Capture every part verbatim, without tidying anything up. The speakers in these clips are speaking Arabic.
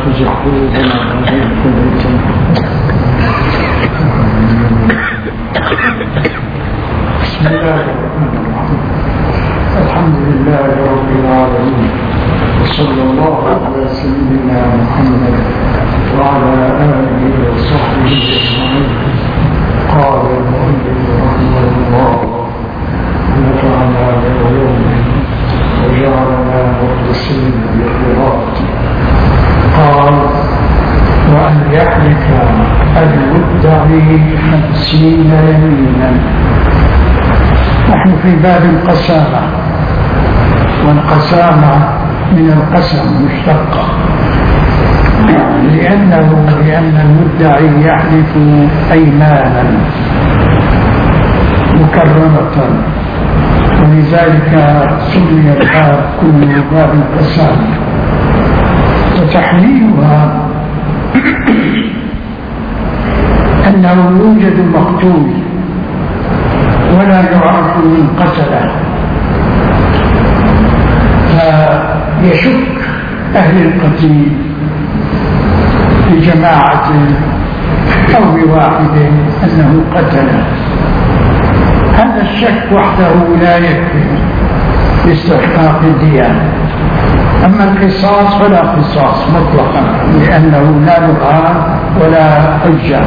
تزغ قلوبنا بعد إذ هديتنا. بسم الله الرحمن الرحيم. الحمد لله رب العالمين، وصلى الله على سيدنا محمد وعلى آله وصحبه أجمعين. قال المؤلف رحمه الله ونفعنا بعلومه وجعلنا مخلصين بقراءته. قال: وأن يحلف المدعي خمسين يمينا. نحن في باب القسامة، والقسامة من القسم مشتقة، لأنه لأن المدعي يحلف أيمانا مكرمة، ولذلك سمي الباب كله باب القسامة. وتحليلها أنه يوجد مقتول ولا يعرف من قتله، فيشك أهل القتيل بجماعة أو بواحد أنه قتله. هذا الشك وحده لا يكفي لاستحقاق الدية. أما القصاص فلا قصاص مطلقا، لأنه لا برهان ولا حجة،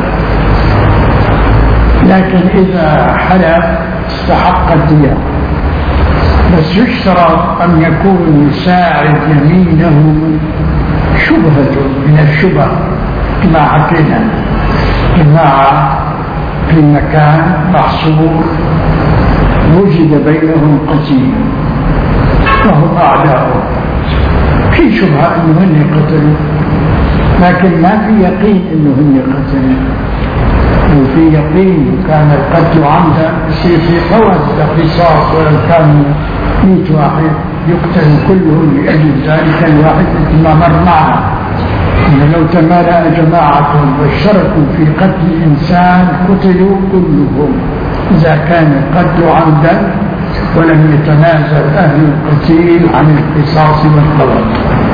لكن إذا حلف استحق الدية. بس يشترط أن يكون يساعد يمينه شبهة من الشبه، كما حكينا جماعة في مكان محصور وجد بينهم قتيل وهم أعداء، في شبهة أنه هن قتلوا، لكن ما في يقين أنه هن قتلوا. لو في يقين كان القتل عمدا يصير في فوز قصاص، ولو كانوا مئة واحد يقتل كلهم لأجل ذلك الواحد مثل ما مر معنا. إن لو تمالأ جماعة واشتركوا في قتل إنسان قتلوا كلهم إذا كان القتل عمدا ولم يتنازل أهل القتيل عن القصاص والقوة.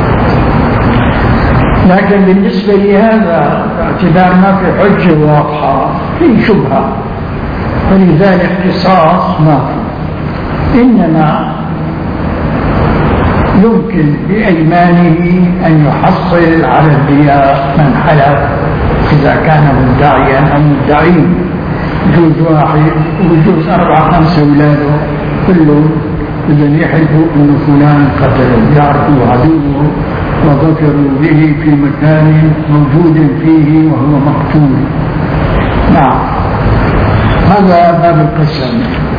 لكن بالنسبة لهذا باعتبار ما في حجة واضحة في شبهة، ولذلك قصاص ما في، إنما يمكن بأيمانه أن يحصل على الدية من حلف إذا كان مدعيا أو مدعين. يجوز واحد ويجوز أربعة خمسة أولاده كلهم إذن يحلفوا أن فلان قتله، يعرفوا عدوه وذكروا به في مكان موجود فيه وهو مقتول. نعم، هذا باب القسم.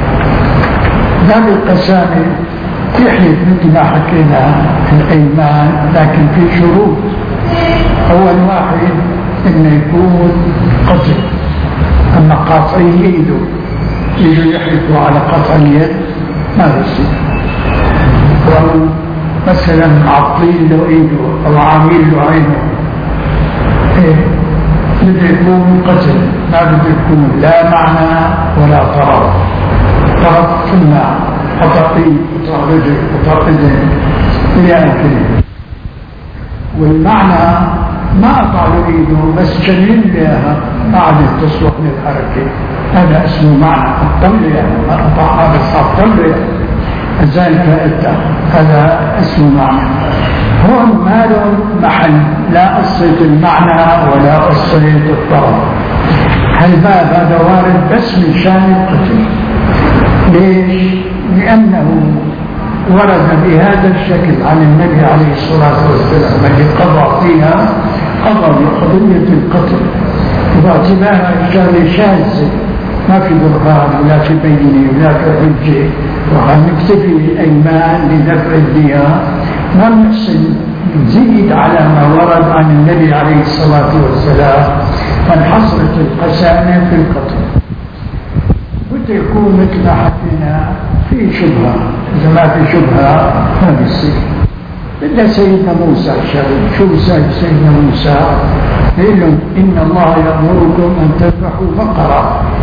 باب القسم يحلف مثل ما حكينا في الأيمان، لكن في شروط. أول واحد إنه يكون قتل، أما قاطعي يده يجوا يحلفوا على قطع اليد ما يصير، أو مثلا معطين له ايده او عامل له عينه، ايه بده يكون قتل، ما بده يكون لا معنى ولا طرف. طرف ثم قطع ايد قطع رجل قطع اذن الى اخره، والمعنى ما قطع له ايده بس جنين لها ما عادت تصلح للحركه، هذا اسمه معنى. قطع له يعني ما قطعها بس قطع له يعني ذلك أتى، هذا اسم معنى. هون ما له محل لا قصة المعنى ولا قصة الطرف. هالباب هذا وارد بس من شان القتل. ليش؟ لأنه ورد بهذا الشكل عن النبي عليه الصلاة والسلام الذي قضى فيها قضى بقضية القتل، باعتبارها شغلة شاذة ما في برهان ولا في بينة ولا في حجة، وهنكتفي الأيمان لدفع الدية، ما نحسن نزيد على ما ورد عن النبي عليه الصلاة والسلام من حصرة القسامة في القتل. بده يكون مثل ما حكينا في شبهة، إذا ما في شبهة ما بيصير. بدأ سيدنا موسى الشريف، شو سيدنا موسى؟ قال لهم إن الله يأمركم أن تذبحوا بقرة،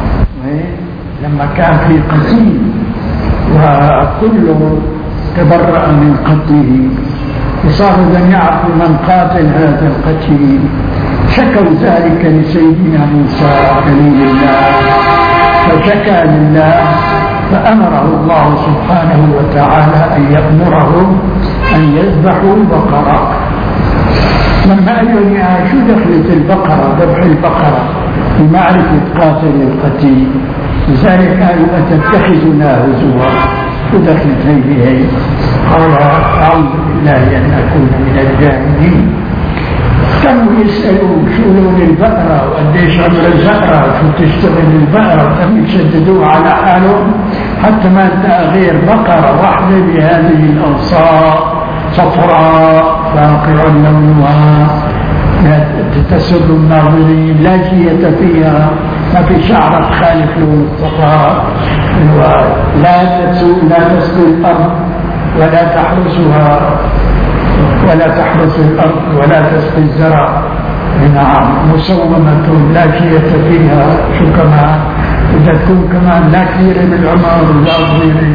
لما كان في قتيل وكله تبرأ من قتله وصاروا جميعا من قاتل هذا القتيل. شكوا ذلك لسيدنا موسى كليم الله، فشكى لله فأمره الله سبحانه وتعالى أن يأمرهم أن يذبحوا بقرة. لما قالوا يا شو دخلت البقرة ذبح البقرة بمعرفة قاتل القتيل؟ لذلك قالوا أتتخذنا هزوا، شو دخلت هي بهي؟ قال أعوذ بالله أن أكون من الجاهلين. كانوا يسألوا شو لون البقرة وقديش عمر البقرة، شو تشتغل البقرة، كانوا يشددوها على حالهم حتى ما انتهى غير بقرة واحدة بهذه الأوصاف، صفراء فاقع لونها تسر الناظرين، لا جية فيها، ما في شعر تخالف لون الصفراء، لا تسوء لا تسقي الأرض ولا تحرسها ولا تحرس الأرض ولا تسقي الزرع. نعم، مسومة لا جية فيها. شو كمان إذا تكون كمان لا كثيرة بالعمر ولا صغيرة،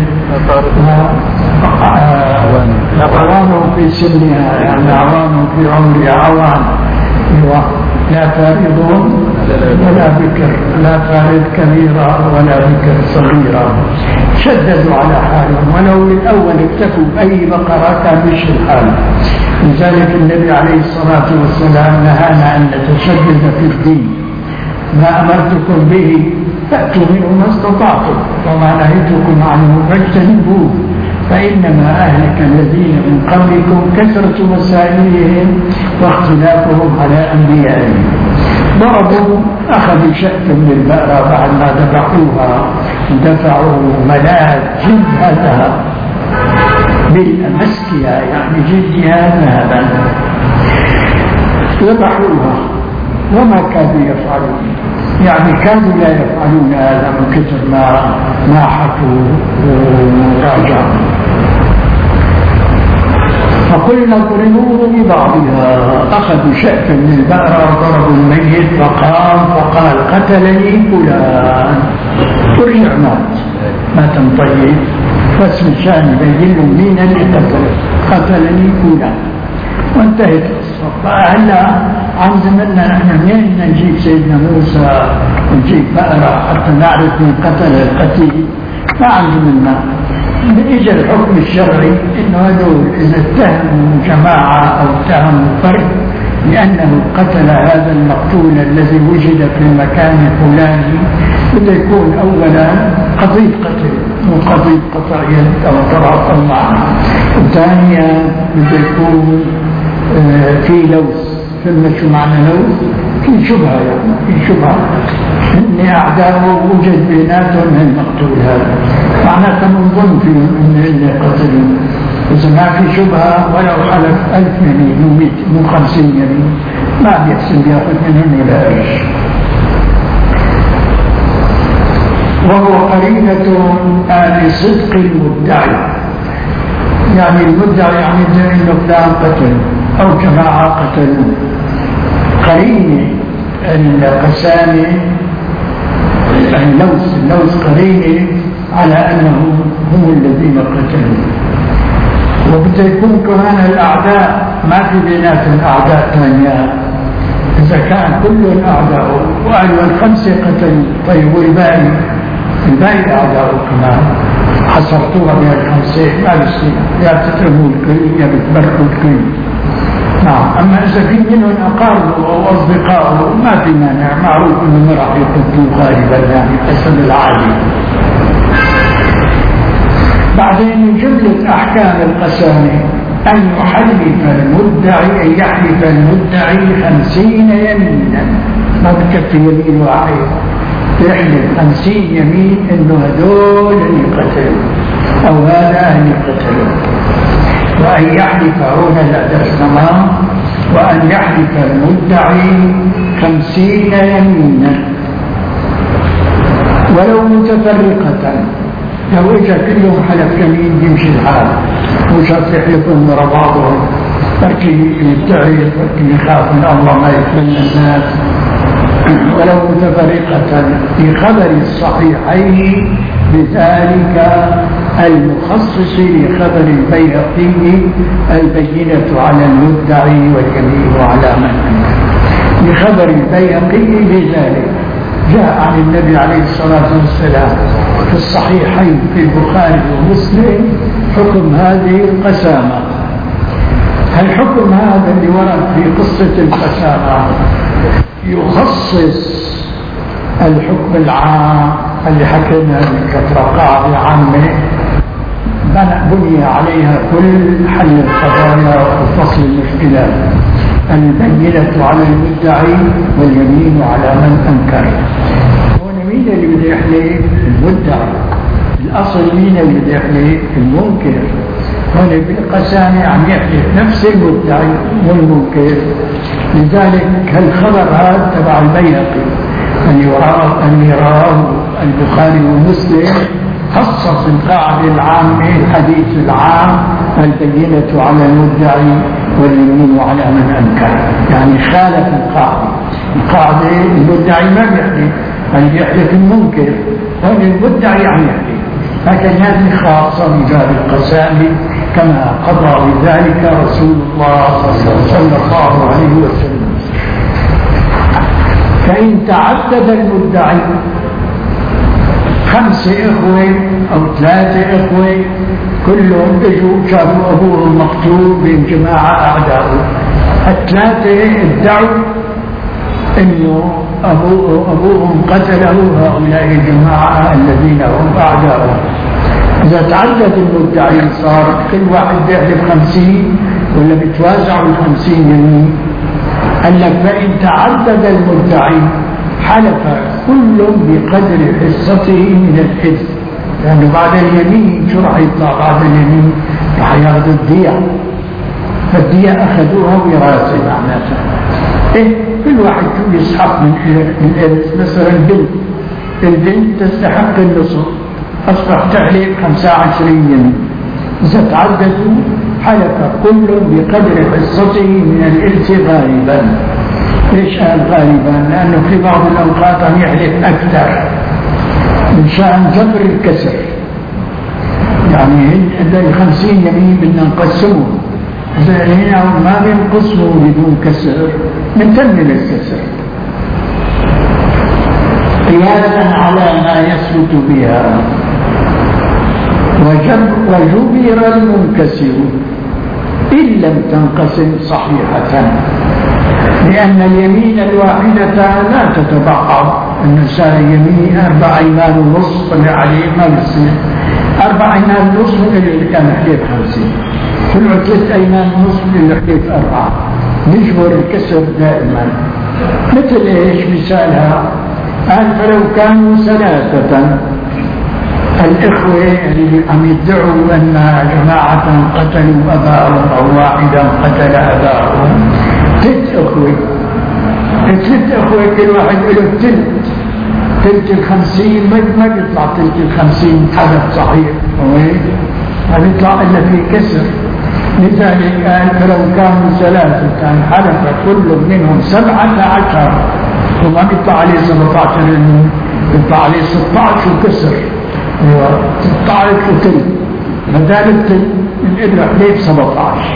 عوان في سنها، يعني عوان في عمرها، عوان لا فارض ولا بكر، لا فارض كبيرة ولا بكر صغيرة. شددوا على حالهم، ولو للأول اكتفوا بأي بقرة كان مش الحال. لذلك النبي عليه الصلاة والسلام نهانا أن نتشدد في الدين. ما أمرتكم به فأتوا منه ما استطعتم، وما نهيتكم عنه فاجتنبوه، فإنما أهلك الذين من قبلكم كثرة مسائلهم واختلافهم على أنبيائهم. ضربوا أخذوا شأتا من البقرة بعد ما ذبحوها، دفعوا ملاذ جلدها ذهب بالأمسكية، يعني جلدها ذهبا، ذبحوها وما كانوا يفعلون، يعني كانوا لا يفعلون هذا من كثر ما ما حكوا وراجعوا. فقلنا اضربوه ببعضها، أخذوا شأفا من البقرة ضربوا الميت فقام فقال قتلني فلان، ورجع مات مات طيب، فاسم الشان يبين مين اللي قتله، قتلني فلان، وانتهت القصة. فهلا عن زمننا نحن منين نجيب سيدنا موسى ونجيب بقرة حتى نعرف من قتل القتيل؟ ما عن زمننا. إجا الحكم الشرعي إنه هذول إذا اتهموا جماعة أو اتهموا فرد لأنه قتل هذا المقتول الذي وجد في المكان الفلاني، بده يكون أولا قضية قتل مو قضية قطع يد أو طرف أو معنى، وثانيا بده يكون آه في لوث. فهمت شو معنى لوث؟ في شبهة، يعني في شبهة إن أعداؤه وجد بيناتهم المقتول هذا، معناتها نظن فيهم إن اللي قتلوا. إذا ما في شبهة ولو حلف ألف يمين مو خمسين يمين ما بيحسن بياخذ منهم ولا قرش. وهو قرينة آل صدق المدعي، يعني المدعي يعني إنه فلان قتل أو جماعة قتلوا. قرينة القسامة اللوث اللوث قرينة على أنهم هم الذين قتلوا. وبده يكون كمان الأعداء ما في بيناتهم أعداء ثانية. إذا كان كل الأعداء وقالوا الخمسة قتلوا، طيب والباقي الباقي أعداء كمان حصرتوها بها الخمسة، ما بيصير، يا تترموا الكل يا بتبركوا الكل. نعم، أما إذا في منهم أقاربه أو أصدقائه ما في مانع، معروف أنهم راح يقتلوا غالبا، يعني حسب العادي. بعدين من جملة أحكام القسامة أن يحلف المدعي، أن يحلف المدعي خمسين يمينا، ما بكفي يمين واحد، يحلف خمسين يمين إنه هدول اللي قتلوا أو هذا اللي قتلوا. وأن يحلف هنا الأدرس تمام، وأن يحلف المدعي خمسين يمينا ولو متفرقة. لو إجا كلهم حلف يمين يمشي الحال، مش هتحلفهم ورا بعضهم، بركي يدعي بركي يخاف من الله ما يتمنى الناس. ولو متفرقة في خبر الصحيحين بذلك المخصص لخبر البيهقي البينة على المدعي واليمين على من أنكر. لخبر البيهقي لذلك جاء عن النبي عليه الصلاة والسلام في الصحيحين في البخاري ومسلم حكم هذه القسامة. الحكم هذا اللي ورد في قصة القسامة يخصص الحكم العام اللي حكينا بكثرة قاعدة عامة بني عليها كل حل القضايا وفصل المشكلات. البينة على المدعي واليمين على من أنكر. هون مين اللي بده يحلف؟ المدعي. الأصل مين اللي بده يحلف؟ المنكر. هون بالقسامة عم يحلف نفس المدعي والمنكر. لذلك الخبر هذا تبع البيهقي اللي رواه البخاري ومسلم خصص القاعدة العامة الحديث العام البينة على المدعي واليمين على من أنكر. يعني خالف القاعدة. القاعدة المدعي ما بيحلف بل يحلف المنكر. هون المدعي عم يحلف. لكن هذه خاصة بباب القسامة كما قضى بذلك رسول الله صلى الله عليه وسلم. فإن تعدد المدعي خمسة إخوة أو ثلاثة إخوة كلهم اجوا شافوا أبوهم مقتول بين جماعة أعداؤه. الثلاثة ادعوا إنه أبوه أبوهم قتله هؤلاء الجماعة الذين هم أعداؤه. إذا تعدد المدعين صار كل واحد يحلف خمسين ولا بتوازعوا الخمسين يمين. قال لك فإن تعدد المدعين حلف كل بقدر حصته من الحزب. لأنه يعني بعد اليمين شو راح يطلع بعد اليمين؟ راح ياخذوا الدية. فالدية أخذوها وراثة معناتها. إيه كل واحد شو يسحق من الإرث. مثلا البنت البنت تستحق النصف أصبح تحلف خمسة وعشرين يمين. إذا تعددوا حلف كل بقدر حصته من الإرث غالبا. ليش قال غالبا؟ لأنه في بعض الأوقات عم يحلف أكثر من شأن جبر الكسر. يعني هذا الخمسين يمين بدنا نقسمه. هنا ما بينقسموا بدون كسر نكمل الكسر قياسا على ما يثبت بها. وجبر المنكسر إن لم تنقسم صحيحة. لأن اليمين الواحدة لا تتبعض. النساء يمين أربع أيمان ونصف اللي عليه ما بيصير. أربع أيمان ونصف اللي كان حليف خمسين. طلعوا ثلاث أيمان ونصف اللي حليف أربعة. نجبر الكسر دائما. مثل إيش مثالها؟ قال فلو كانوا ثلاثة الإخوة اللي عم يدعوا أن جماعة قتلوا أباهم أو واحدا قتل أباهم ثلاث أخوة ثلاث أخوة كل واحد له ثلث ثلث الخمسين ما بيطلع ثلث الخمسين حدث صحيح ما بيطلع إلا في كسر. لذلك قال فلو كانوا ثلاثة كان حلف كل منهم سبعة عشر وما بيطلع عليه سبعة عشر بيطلع عليه ستة عشر وكسر ستة عشر وثلث فذلك الإبرة حليف سبعة عشر.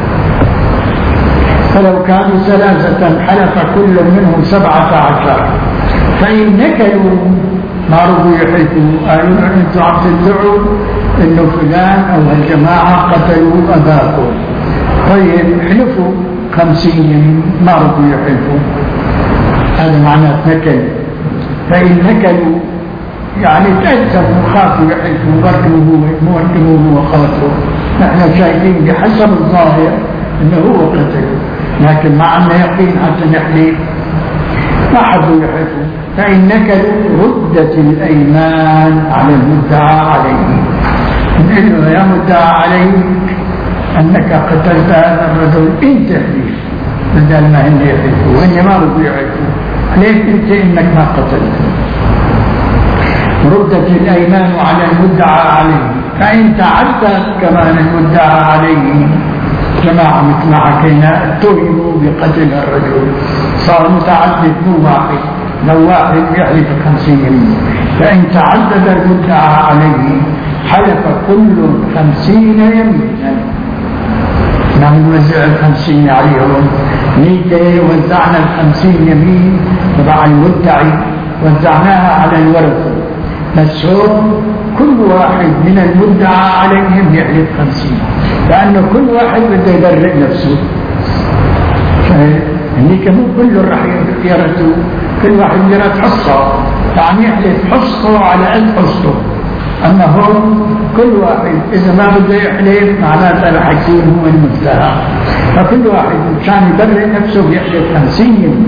فلو كانوا ثلاثة حلف كل منهم سبعة عشر فإن نكلوا ما رضوا يحلفوا قالوا أنتم عم تدعوا إنه فلان أو الجماعة قتلوا أباكم. طيب حلفوا خمسين يمين ما رضوا يحلفوا. هذا معناه نكل. فإن نكلوا يعني تأثموا خافوا يحلفوا بركوا هو مهتموا وخاطروا. نحن شايفين بحسب الظاهر إنه هو قتل لكن ما عندنا يقين حتى نحلف ما حدوا يحلفوا. فإن نكلوا ردت الأيمان على المدعى عليه. نقول له يا مدعى عليه أنك قتلت هذا الرجل أنت تحلف بدل ما هن يحلفوا وهن ما رضوا يحلفوا. ليش أنت إنك ما قتلت؟ ردت الأيمان على المدعى عليه. فإن تعدت كمان المدعى عليه جماعة مثل ما حكينا اتهموا بقتل الرجل صار متعدد مو واحد لو واحد يحلف خمسين يمين. فإن تعدد المدعى عليه حلف كل خمسين يمينا. نحن نوزع الخمسين عليهم، ميتة وزعنا الخمسين يمين تبع المدعي وزعناها على الورثة، بس هون كل واحد من المدعى عليهم يحلف خمسين، لأنه كل واحد بده يبرئ نفسه. هنيك مو كله رح يرثوا، كل واحد يرث حصة، يعني يحلف حصته على قد حصته. أما هون كل واحد إذا ما بده يحلف معناته رح يكون هو المدعى، فكل واحد مشان يبرئ نفسه يحلف خمسين.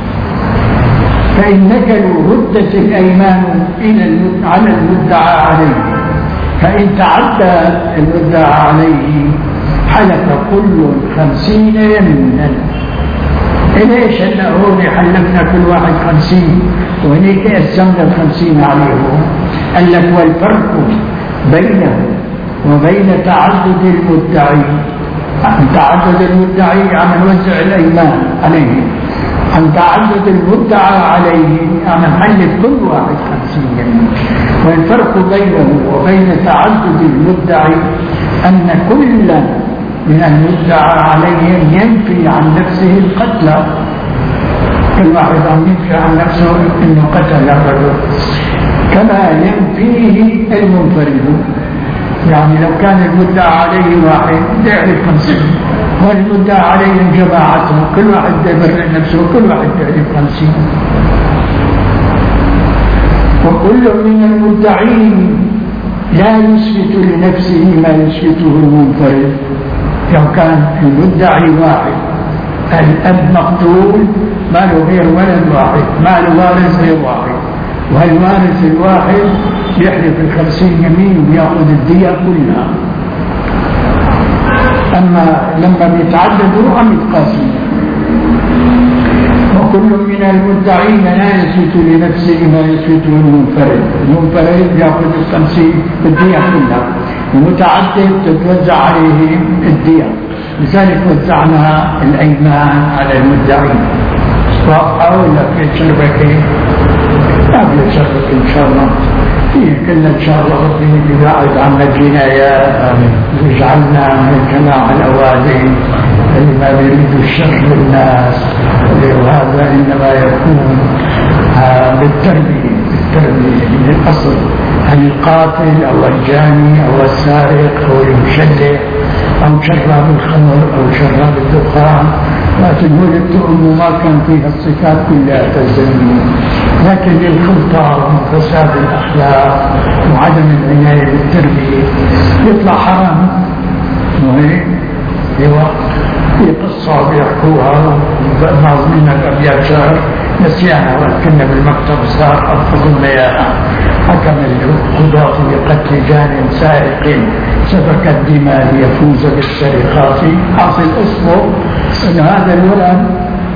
فإن نكلوا ردت الأيمان إلى على المدعى عليه، فإن تعدى المدعى عليه حلف كل خمسين يمينا. ليش هلا هون حلفنا كل واحد خمسين وهنيك قسمنا الخمسين عليهم؟ قال لك والفرق بينه وبين تعدد المدعي، تعدد المدعي عم نوزع الأيمان عليه، عن تعدد المدعى عليه عم نحلف كل واحد خمسين يمين. والفرق بينه وبين تعدد المدعي أن كل من المدعى عليهم ينفي عن نفسه القتل، كل واحد عم ينفي عن نفسه انه قتل الرجل كما ينفيه المنفرد. يعني لو كان المدعى عليه واحد يعرف خمسين والمدعى عليهم جماعته، كل واحد يبرئ نفسه وكل واحد يعرف خمسين. وكل من المدعين لا يثبت لنفسه ما يثبته المنفرد. لو كان المدعي واحد، الأب مقتول ما له غير ولد واحد، ما له وارث غير واحد، والوارث الواحد يحلف الخمسين يمين ويأخذ الدية كلها. أما لما بيتعددوا عم يتقاسموا. وكل من المدعين لا يثبت لنفسه ما يثبته المنفرد، المنفرد يأخذ الخمسين الدية كلها، المتعدد تتوزع عليه الدية. لذلك وزعنا الأيمان على المدعين. واضحة ولا في شربك؟ قبل شربك إن شاء الله. فيه كنا إن شاء الله ربنا يبعد عنا الجنايات ويجعلنا من جماعة الأوادي اللي ما بيريدوا الشر للناس، وهذا إنما يكون بالتربية، بالتربية من الأصل. هل القاتل أو الجاني أو السارق أو المشلح أو شراب الخمر أو شراب الدخان، لكن ولدت أمه ما كان فيها الصفات كلها تلزمني، لكن الخلطة وفساد الأخلاق وعدم العناية بالتربية يطلع حرام. وهيك في قصة بيحكوها ناظمين الأبيات شعر نسيانها ولكن بالمكتب صار أفضل إياها. حكم القضاة بقتل جان سارق سفك الدماء ليفوز بالسرقات. حاصل اسمه أن هذا الولد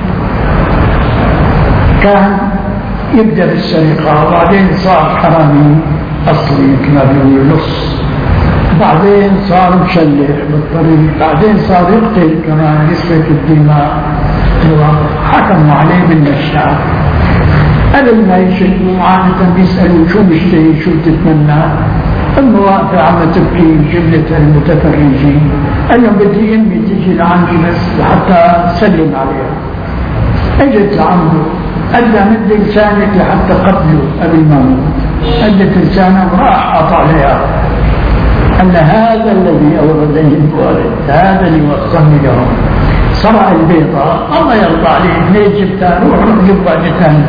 كان يبدأ بالسرقة وبعدين صار حرامي أصلي كما بيقولوا نص، بعدين صار مشلح بالطريق، بعدين صار يقتل كمان يسفك الدماء. حكموا عليه بالنشاء. قبل ما يشتموا عادة بيسألوا شو مشتهي شو بتتمنى. المواقع عم تبكي جملة المتفرجين، قال لهم بدي امي تيجي لعندي بس لحتى سلم عليها. اجت لعنده قال لها مد لسانك لحتى قبله قبل ما موت. ادت لسانه وراح قطع عليها. قال هذا الذي اوردني الوالد، هذا اللي وصلني لهم. صرع البيضة الله يرضى عليه، ليه جبتها؟ روح روح جبها جتان.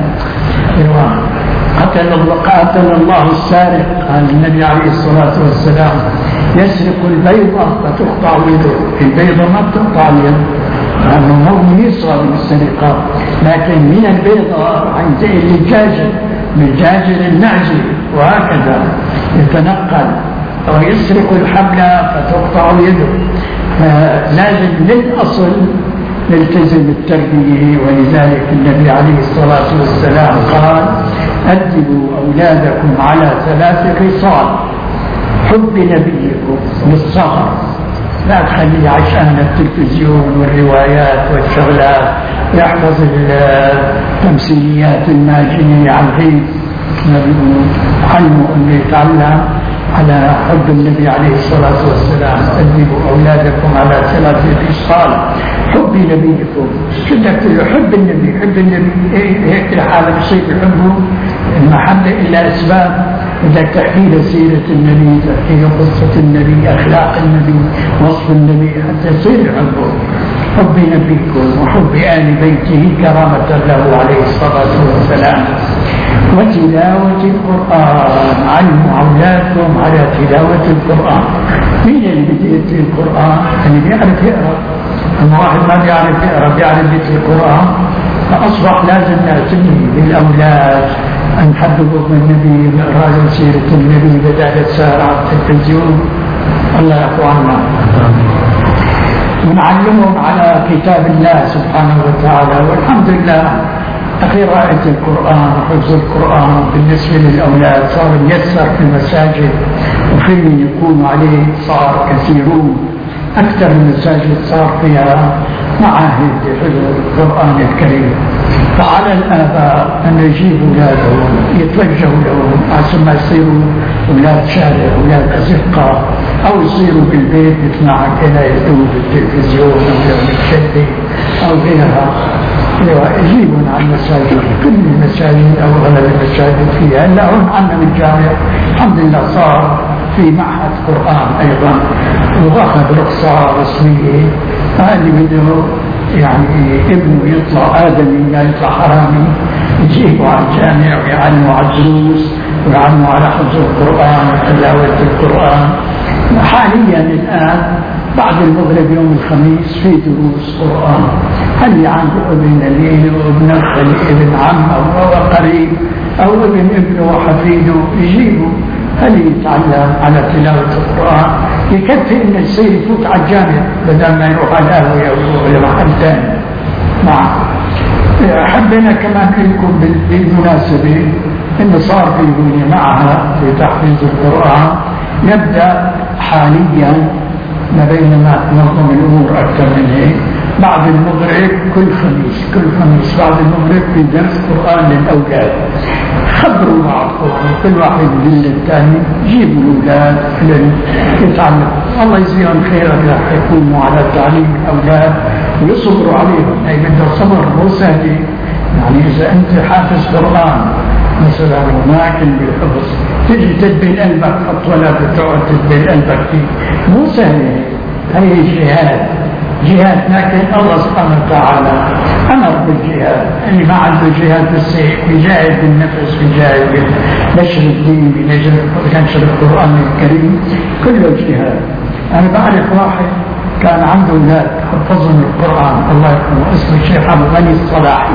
قتل الله قاتل الله السارق. قال النبي عليه الصلاة والسلام يسرق البيضة فتقطع يده، البيضة ما بتقطع اليد لأنه مو يصغر من السرقة، لكن من البيضة ينتقل للجاجل، من جاجل النعجل، وهكذا يتنقل. أو يسرق الحبل فتقطع يده. فلازم للأصل نلتزم التربية. ولذلك النبي عليه الصلاة والسلام قال أدبوا أولادكم على ثلاث خصال: حب نبيكم بالصبر، لا تخليه عشان التلفزيون والروايات والشغلات، يحفظ التمثيليات الماجنية عن غيب، علمه أنه يتعلم على حب النبي عليه الصلاة والسلام. أدبوا أولادكم على ثلاث خصال: حب نبيكم، شدة حب النبي، حب النبي هيك الحالة بصير يحبه المحبة إلا أسباب. بدك تحكي له سيرة النبي، تحكي له قصة النبي، أخلاق النبي، وصف النبي، حتى يصير يحبه. حب نبيكم وحب آل بيته كرامة له عليه الصلاة والسلام. وتلاوة القرآن، علموا أولادكم على تلاوة القرآن. مين اللي بده يتلي القرآن؟ اللي بيعرف يقرأ. أما واحد ما بيعرف يقرأ بيعرف يتلي القرآن، فأصبح لازم نعتني بالأولاد أن نحببوا بالنبي، نقرأ له سيرة النبي بدل تسهر على التلفزيون. الله يعفو عنا. ونعلمهم على كتاب الله سبحانه وتعالى. والحمد لله قراءة القرآن وحفظ القرآن بالنسبة للأولاد صار ييسر في المساجد، وفي من يكون عليه صار كثيرون. أكثر المساجد صار فيها معاهد لحفظ القرآن الكريم. فعلى الآباء أن يجيبوا أولادهم، يتوجهوا لهم عشان ما يصيروا أولاد شارع، أولاد أزقة، أو يصيروا بالبيت مثل ما حكينا يدوا بالتلفزيون أو بالشدة أو غيرها. يجيبون عن المساجد، كل المساجد أو أغلب المساجد فيها. هلا هون عندنا بالجامع الحمد لله صار في معهد قرآن أيضا، وأخذ رخصة رسمية. اللي بده يعني ابنه يطلع آدمي لا يطلع حرامي يجيبه على الجامع ويعلموا على الدروس ويعلموا على حفظ القرآن وتلاوة القرآن. حاليا الآن بعد المغرب يوم الخميس في دروس قرآن. هل عنده ابن لين وابن خليل ابن عم أو قريب أو ابن ابنه وحفيده يجيبه، هل يتعلم على تلاوة القرآن. يكفي ان السير يفوت على الجامع بدل ما يروح على القهوة او يروح لمحل ثاني. نعم. حبينا كمان لكم بالمناسبة انه صار في بنية معها في تحفيظ القرآن. يبدأ حاليا ما بينما تنظم الامور اكثر من هيك بعد المغرب كل خميس، كل خميس بعد المغرب في درس قرآن للاولاد. خبروا بعضكم، كل واحد يدل الثاني، جيبوا الاولاد يتعلموا. الله يجزيهم خيرا راح يكونوا على تعليم الاولاد ويصبروا عليهم. هي بدها صبر مو سهل. يعني اذا انت حافظ قرآن مثلا وماكن بالحفظ تجي تدبي قلبك خط ولا بتقعد تدبي قلبك فيه، مو سهل. هي جهاد، جهاد. لكن الله سبحانه وتعالى امر بالجهاد. اللي ما عنده جهاد بالسيف يجاهد بالنفس، يجاهد بنشر الدين، بنشر القرآن الكريم، كله جهاد. انا بعرف واحد كان عنده اولاد حفظهم القرآن الله يرحمه، اسمه الشيخ ابو غني الصلاحي،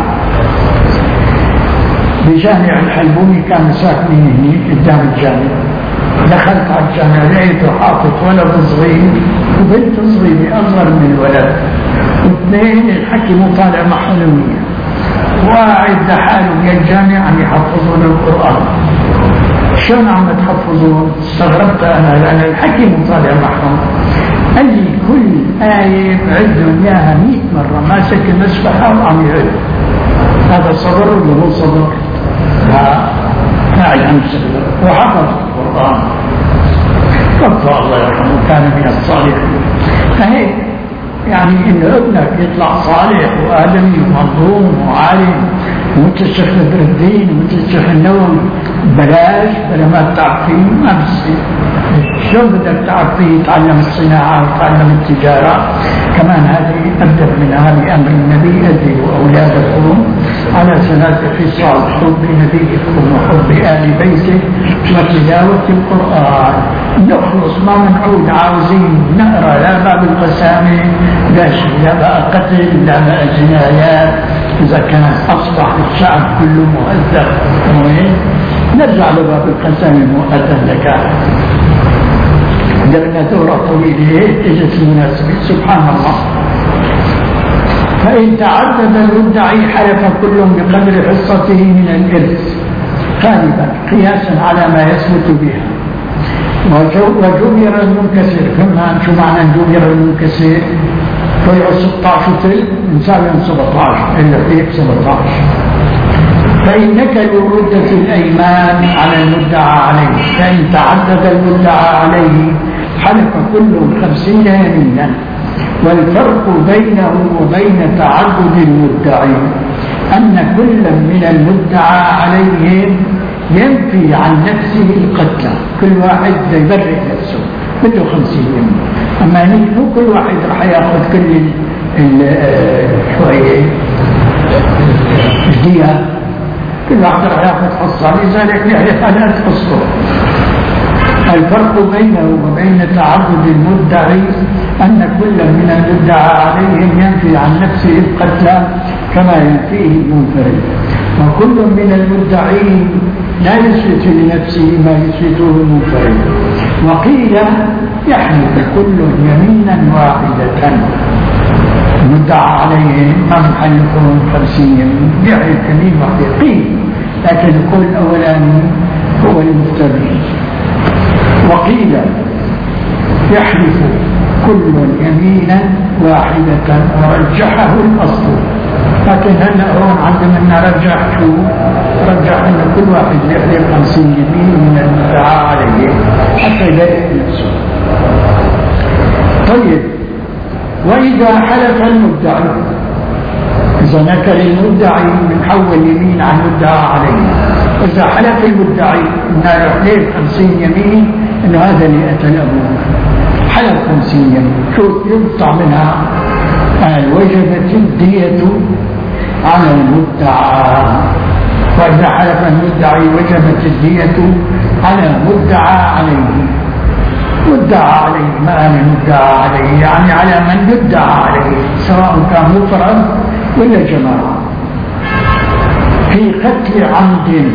بجامع الحلبوني، كانوا ساكنين هناك قدام الجامع. دخلت على الجامع لقيته حاطط ولد صغير وبنت صغيرة أصغر من الولد، واثنين الحكي مو طالع معهم، واعد لحاله يا الجامع عم يحفظون القرآن. شلون عم تحفظون؟ استغربت أنا لأن الحكي مو طالع معهم. قال لي كل آية بعدهم إياها مئة مرة، ماسك المسبحة وعم يعد. هذا صبر ولا مو صبر؟ لا لا عن صبر. وحفظ القرآن ربنا الله يرحمه كان من الصالحين. فهيك يعني إن ابنك يطلع صالح وآدمي ومنظوم وعالم ومثل الشيخ بدر الدين ومثل الشيخ النووي، بلاش بلا ما تعرف فيه ما بصير. شلون بدك تعرف فيه؟ تعلم الصناعة وتعلم التجارة. كمان هذه أبدأ من هذه أمر النبي أدبوا أولادكم على ثلاث خصال: حب نبيكم وحب آل بيته وتلاوة القرآن. نخلص ما منعود، عاوزين نقرأ لا باب القسامة، لا شيء، لا بقى قتل، لا بقى جنايات. إذا كان أصبح الشعب كله مؤذب نرجع لباب القسامة مؤذب لك. درنا دورة طويلة اجت المناسبة سبحان الله. فإن تعدد المدعي حلف كل بقدر حصته من الإرث غالبا قياسا على ما يثبت بها. وجبر المنكسر، فهمنا شو معنى جبر المنكسر؟ طلعوا ستة عشر تل نساوي سبعة عشر إلا فيه سبعة عشر. فإنك لو ردت الأيمان على المدعى عليه، فإن تعدد المدعى عليه حلف كل خمسين يمينا. والفرق بينه وبين تعدد المدعين أن كل من المدعى عليهم ينفي عن نفسه القتل، كل واحد يبرئ نفسه كله خمسين يمين. أما مو كل واحد راح ياخذ كل شوية الدية، كل واحد راح ياخذ حصة، لذلك يحلف على حصته. الفرق بينه وبين تعدد المدعي أن كل من المدعى عليهم ينفي عن نفسه القتل كما ينفيه المنفرد، وكل من المدعين لا يثبت لنفسه ما يثبته المنفرد. وقيل يحلف كل يمينا واحدة، المدعى عليه ما محلفهم خمسين يمين، يحلف يمين واحدة قيل، لكن القول الأولاني هو المفترض. وقيل يحلف كل يمينا واحدة ورجحه الأصل، لكن هلا هون عندما نرجح شو رجح أن كل واحد يحلف خمسين يمين من المدعى عليه حتى يلاقي نفسه. طيب، وإذا حلف المدعي، إذا نكر المدعي بنحول يمين عن المدعى عليه، إذا حلف المدعي أنه يحلف خمسين يمين أنه هذا اللي قتل أبوه، حلف خمسين يمين، شو يقطع منها؟ قال وجبت الدية على المدعى. وإذا حلف المدعي وجبت الدية على مدعى عليه. مدعى عليه ما أنا مدعى عليه يعني على من يدعى عليه، سواء كان مفرد ولا جماعة. في قتل عمد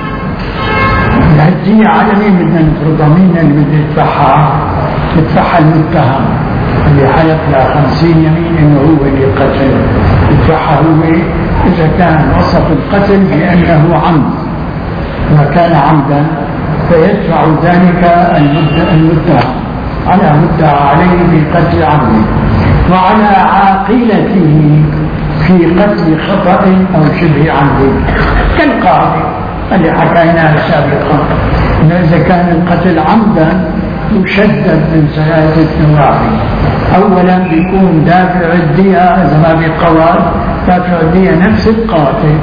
الدية على مين بدنا نفرضها؟ مين اللي بده يدفعها؟ يدفعها المتهم اللي حلف له خمسين يمين انه هو اللي قتل، يدفعها هو اذا كان وصف القتل بانه عمد وكان عمدا، فيدفع ذلك المدعى على مدعى عليه بقتل عمد، وعلى عاقلته في قتل خطأ او شبه عمد كالقاضي اللي حكيناه سابقا، انه اذا كان القتل عمدا يشدد من ثلاثة نواحي. أولا بيكون دافع الدية إذا ما بقواد دافع الدية نفس القاتل.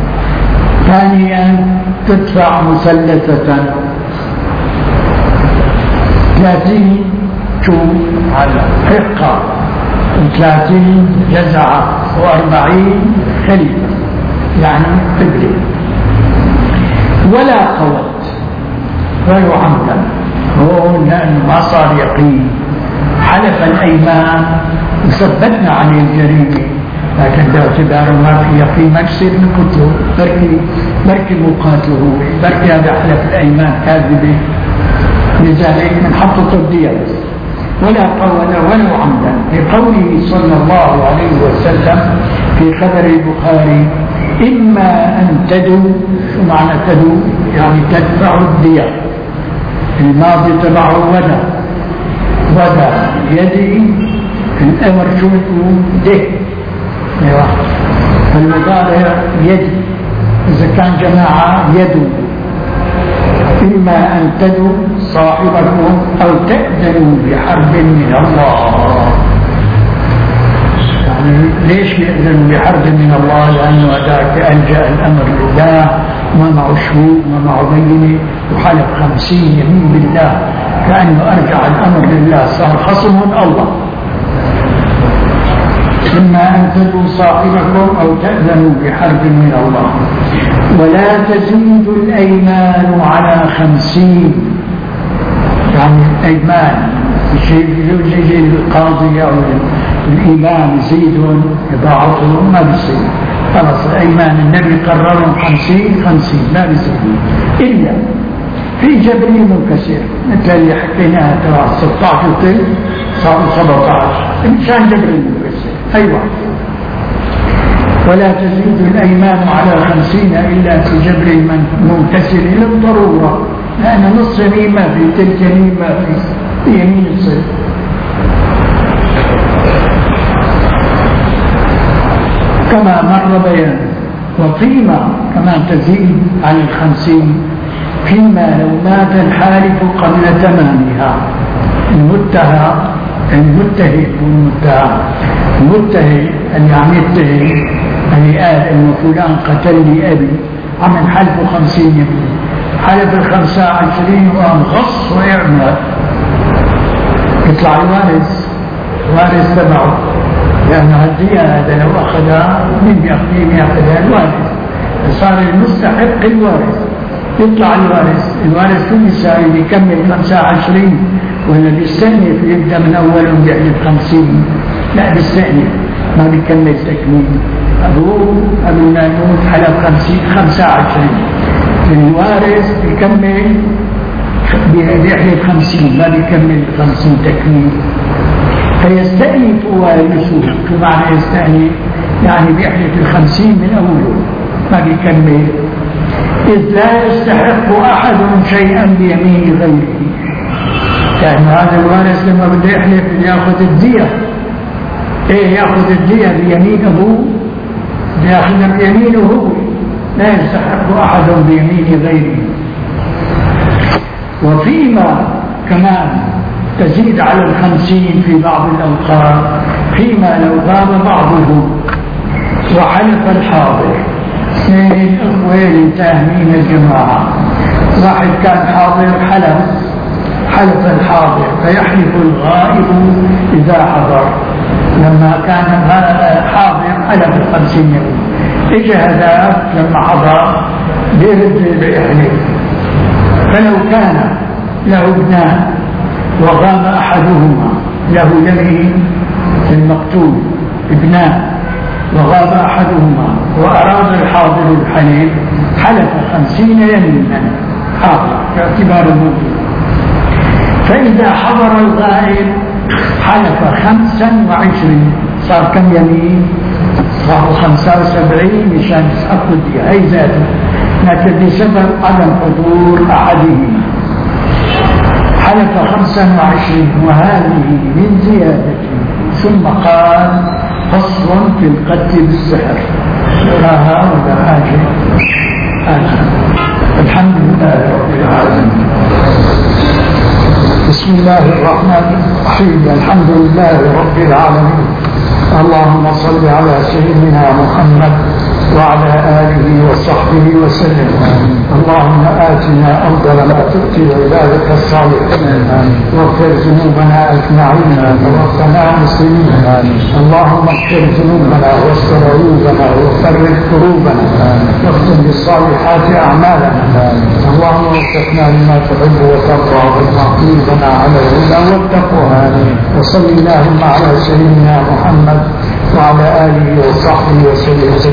ثانيا تدفع مثلثة ثلاثين شو على حقة، وثلاثين جزعة، وأربعين خليفة يعني قبلة. ولا قوت غير عمدا، هون لأنه ما صار يقين، حلف الأيمان وثبتنا عليه الجريمة، لكن باعتباره ما في يقين ما يصير نقتله، بركي بركي مقاتله، بركي هذا حلف الأيمان كاذبة، لذلك من حطة الدية. ولا قول ولو عمدا، لقوله صلى الله عليه وسلم في خبر البخاري: إما أن تدو، شو معنى تدو؟ يعني تدفع الدية. الماضي تبعه ودا، ودا يدي، الأمر شو بتقول؟ ده. ايوه، المضارع يدي، إذا كان جماعة يدو. إما أن تدو صاحبكم أو تأذنوا بحرب من الله. يعني ليش بيأذنوا بحرب من الله؟ لأنه هذاك ألجأ الأمر لله، ما معه شهود، ما معه بينة، وحلف خمسين يمين بالله، كأنه أرجع الأمر لله، صار خصم الله. إما أن تدوا صاحبكم أو تأذنوا بحرب من الله. ولا تزيد الأيمان على خمسين، يعني الأيمان يجي القاضي أو الإمام يزيدون يضاعفون ما بيصير، خلاص الأيمان النبي قررهم خمسين خمسين لا بيزيدون، إلا في جبري منكسر مثل اللي حكيناها تبع ستة عشر طن صاروا سبعة عشر إنسان جبري منكسر. أيوة. ولا تزيد الأيمان على خمسين إلا في جبر منكسر للضرورة، لأن نص يمين ما في، تلك يمين ما في، يمين الصيف. كما مر بيان. وفيما كمان تزيد عن الخمسين فيما لو مات الحالف قبل تمامها. المتهم المتهم والمتهم المتهم أن يعني يتهم أن قال إن فلان قتل لي أبي، عمل حلفه خمسين يمين، حلف الخمسة عشرين وقام غص ويعمل، يطلع الوارث وارث تبعه، لأن هالدية هذا لو أخذها من بيأخذها بيأخذها الوارث، صار المستحق الوارث، يطلع الوارث الوارث كل يساوي بيكمل خمسة وعشرين ولا بيستأنف يبدأ من أول بيحلف خمسين؟ لا بيستأنف ما بيكمل تكميل. أبوه قبل ما يموت حلف خمسين خمسة وعشرين، الوارث بيكمل بيحلف خمسين ما بيكمل خمسين تكميل، فيستأنف وارثه. بمعنى يستأنف يعني بيحلف الخمسين من أوله ما بيكمل، إذ لا يستحق أحد شيئا بيمين غيره. يعني هذا الوارث لما بده يحلف ياخذ الدية، ايه ياخذ الدية بيمين ابوه، ياخذها بيمينه هو، لا يستحق احد بيمين غيره. وفيما كمان تزيد على الخمسين في بعض الاوقات، فيما لو غاب بعضهم وحلف الحاضر، اثنين اخوين تاهمين الجماعة، واحد كان حاضر حلف حلف الحاضر فيحلف الغائب إذا حضر، لما كان حاضر حلف الخمسين يوم، إجا هذاك لما حضر بيرد بيحلف. فلو كان له ابنان وغاب أحدهما، له يمين المقتول ابنان وغاب أحدهما وأراد الحاضر الحليف، حلف خمسين يمينا حاضر باعتبار الموت. فإذا حضر الغائب حلف خمسا وعشرين، صار كم يمين؟ صار خمسة وسبعين مشان يسحقوا الدية، هي ذاته، لكن بسبب عدم حضور أحدهما حلف خمسا وعشرين، وهذه من زيادته. ثم قال فصل في القتل بالسحر. لا ولا حاجة. الحمد لله رب العالمين. بسم الله الرحمن الرحيم. الحمد لله رب العالمين. اللهم صل على سيدنا محمد وعلى آله وصحبه وسلم. اللهم آتنا أفضل ما تؤتي عبادك الصالحين، واغفر ذنوبنا أجمعين وتوفنا مسلمين. اللهم اغفر ذنوبنا واستر عيوبنا وفرج كروبنا واختم بالصالحات أعمالنا. اللهم وفقنا لما تحب وترضى وتعطينا على الهدى والتقوى. وصل اللهم على سيدنا محمد وعلى آله وصحبه وسلم.